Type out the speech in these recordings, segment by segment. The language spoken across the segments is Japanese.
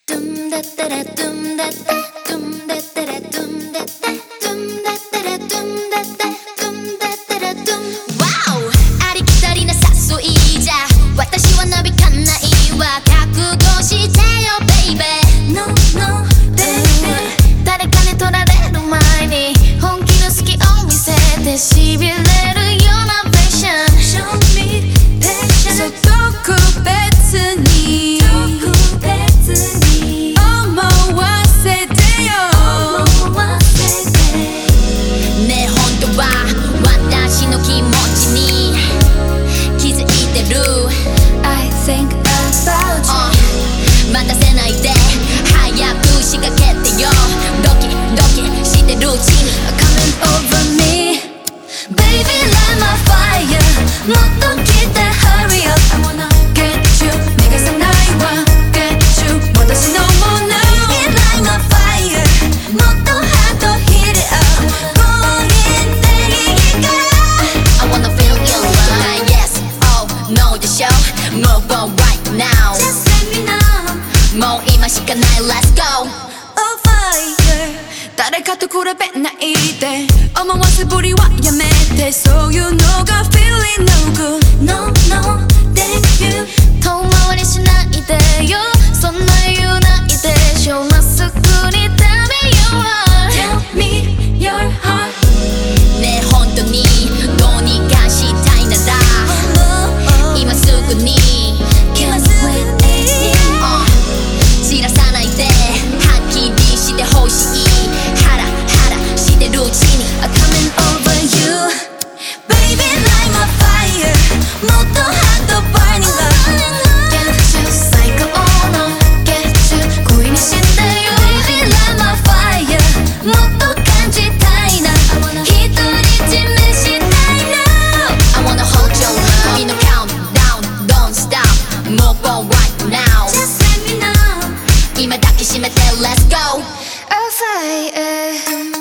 ありきたりな誘いじゃ私はなびかないわ。覚悟してよ baby No no baby 誰かに取られる前に本気の好きを見せてしびれるようなペッション Show me passion そう特別に思わせてよねえ本当は私の気持ちに気づいてる I think about you 待たせないで早く仕掛けてよ。ドキドキしてるうちに Coming over me Baby light my fire もっと来て Hurry up I wanna get you 逃がさないわ Get you 私のもの Baby light my fire もっとハート Hit it up 攻撃的から I wanna feel your love Yes, oh, no でしょ Move on right now Just let me know もう今しかない Let's go Oh fire 誰かと比べないで思わせぶりはやめてそういうのが Feeling no good No, no, thank you 遠回りしないでよそんな言うないでしょまっすぐに食べよう Tell me your heart ねえ本当にどうにかしたいなら今すぐに Can you wait me 散らさないではっきりしてほしいハラハラしてるうちに Coming over you Baby light my fire もっとハート burning love Get you 最高の Get you 恋にしてよ Baby light my fire もっと感じたいな独り占めしたいな I wanna hold your love 君の countdown Don't stop Move on right now Just let me know 今抱きしめて Let's go Oh fire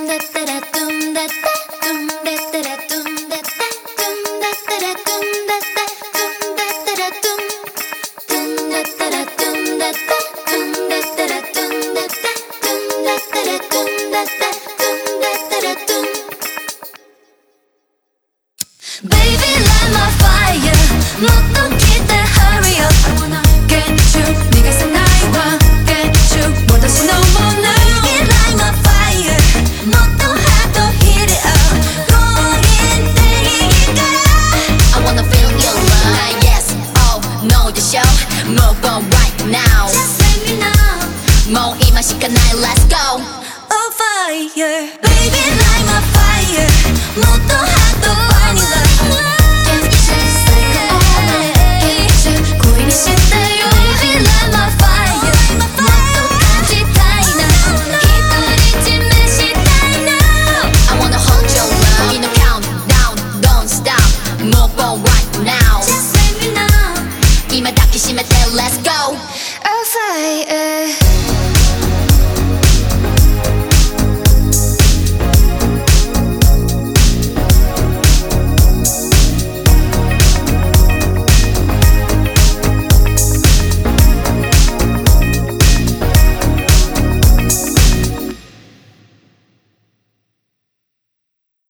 Baby light my fire もっと来て Hurry up I wanna get you 逃がさないわ Get you 私のもの Baby light my fire もっとハート Hit it up 攻撃的から I wanna feel your love Yes, oh, no でしょ Move on right now Just let me know もう今しかない Let's go Oh fire Baby light my fire もっとハート